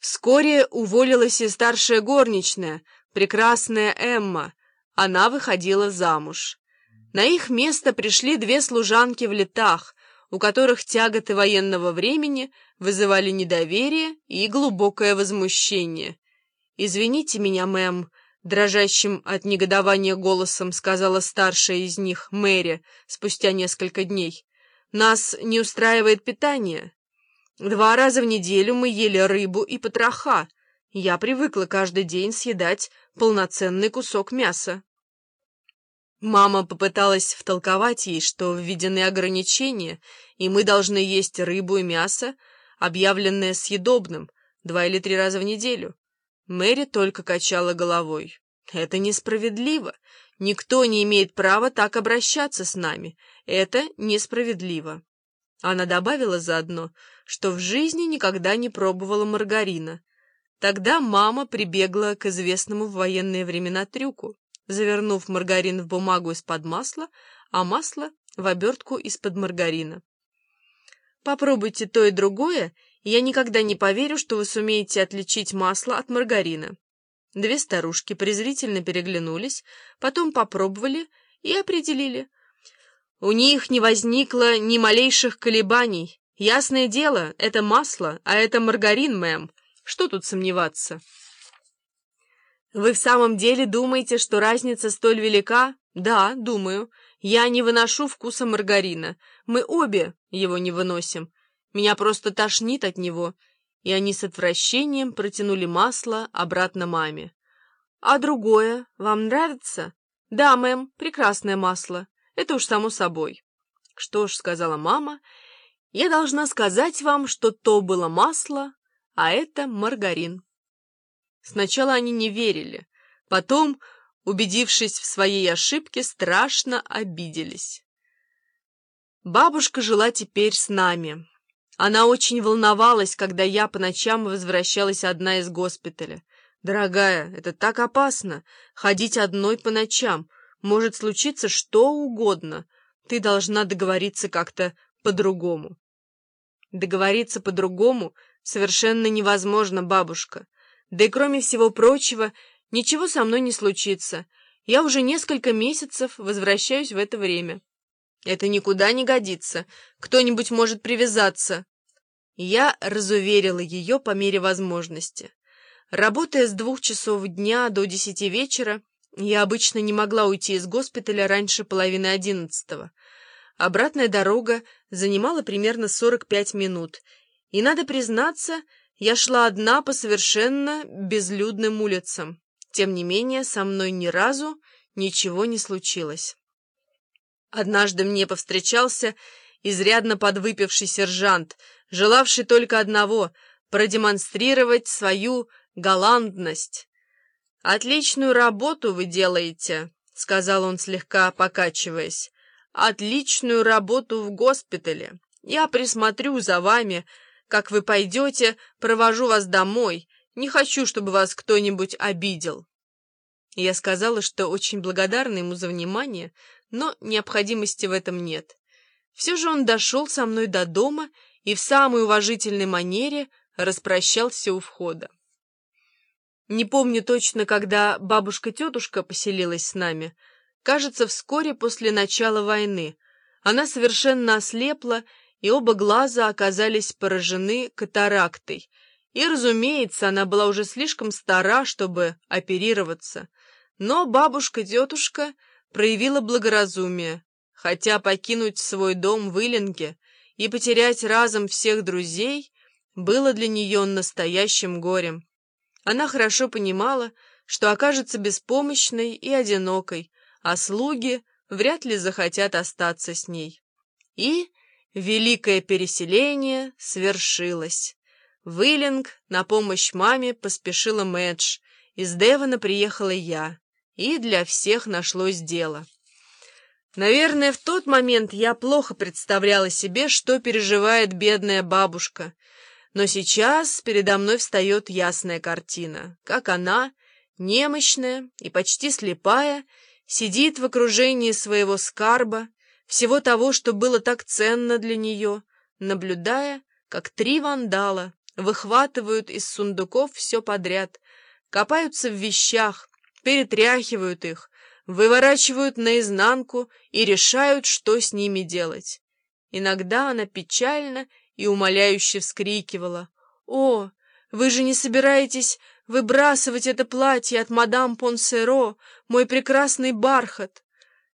Вскоре уволилась и старшая горничная, прекрасная Эмма. Она выходила замуж. На их место пришли две служанки в летах, у которых тяготы военного времени вызывали недоверие и глубокое возмущение. «Извините меня, мэм», — дрожащим от негодования голосом сказала старшая из них, Мэри, спустя несколько дней. «Нас не устраивает питание. 2 раза в неделю мы ели рыбу и потроха. Я привыкла каждый день съедать полноценный кусок мяса». Мама попыталась втолковать ей, что введены ограничения, и мы должны есть рыбу и мясо, объявленное съедобным, 2 или 3 раза в неделю. Мэри только качала головой. «Это несправедливо. Никто не имеет права так обращаться с нами. Это несправедливо». Она добавила заодно, что в жизни никогда не пробовала маргарина. Тогда мама прибегла к известному в военные времена трюку, завернув маргарин в бумагу из-под масла, а масло в обертку из-под маргарина. «Попробуйте то и другое, и я никогда не поверю, что вы сумеете отличить масло от маргарина». 2 старушки презрительно переглянулись, потом попробовали и определили. У них не возникло ни малейших колебаний. «Ясное дело, это масло, а это маргарин, мэм. Что тут сомневаться?» «Вы в самом деле думаете, что разница столь велика?» «Да, думаю. Я не выношу вкуса маргарина. Мы обе его не выносим. Меня просто тошнит от него». И они с отвращением протянули масло обратно маме. «А другое вам нравится?» «Да, мэм, прекрасное масло. Это уж само собой». «Что ж», — сказала мама, — «я должна сказать вам, что то было масло, а это маргарин». Сначала они не верили, потом, убедившись в своей ошибке, страшно обиделись. Бабушка жила теперь с нами. Она очень волновалась, когда я по ночам возвращалась одна из госпиталя. «Дорогая, это так опасно, ходить одной по ночам. Может случиться что угодно. Ты должна договориться как-то по-другому». «Договориться по-другому совершенно невозможно, бабушка. Да и кроме всего прочего, ничего со мной не случится. Я уже несколько месяцев возвращаюсь в это время». «Это никуда не годится. Кто-нибудь может привязаться». Я разуверила ее по мере возможности. Работая с 2 часов дня до 10 вечера, я обычно не могла уйти из госпиталя раньше 10:30. Обратная дорога занимала примерно 45 минут, и, надо признаться, я шла одна по совершенно безлюдным улицам. Тем не менее, со мной ни разу ничего не случилось. Однажды мне повстречался изрядно подвыпивший сержант, желавший только одного — продемонстрировать свою галантность. «Отличную работу вы делаете», — сказал он, слегка покачиваясь. «Отличную работу в госпитале. Я присмотрю за вами. Как вы пойдете, провожу вас домой. Не хочу, чтобы вас кто-нибудь обидел». Я сказала, что очень благодарна ему за внимание, но необходимости в этом нет. Все же он дошел со мной до дома и в самой уважительной манере распрощался у входа. Не помню точно, когда бабушка-тетушка поселилась с нами. Кажется, вскоре после начала войны. Она совершенно ослепла, и оба глаза оказались поражены катарактой. И, разумеется, она была уже слишком стара, чтобы оперироваться. Но бабушка-тетушка проявила благоразумие, хотя покинуть свой дом в Иллинге и потерять разом всех друзей было для нее настоящим горем. Она хорошо понимала, что окажется беспомощной и одинокой, а слуги вряд ли захотят остаться с ней. И великое переселение свершилось. В Иллинг на помощь маме поспешила Мэдж, из Девона приехала я, и для всех нашлось дело. Наверное, в тот момент я плохо представляла себе, что переживает бедная бабушка, но сейчас передо мной встает ясная картина, как она, немощная и почти слепая, сидит в окружении своего скарба, всего того, что было так ценно для нее, наблюдая, как 3 вандала выхватывают из сундуков все подряд, копаются в вещах, перетряхивают их, выворачивают наизнанку и решают, что с ними делать. Иногда она печально и умоляюще вскрикивала: «О, вы же не собираетесь выбрасывать это платье от мадам Понсеро, мой прекрасный бархат?»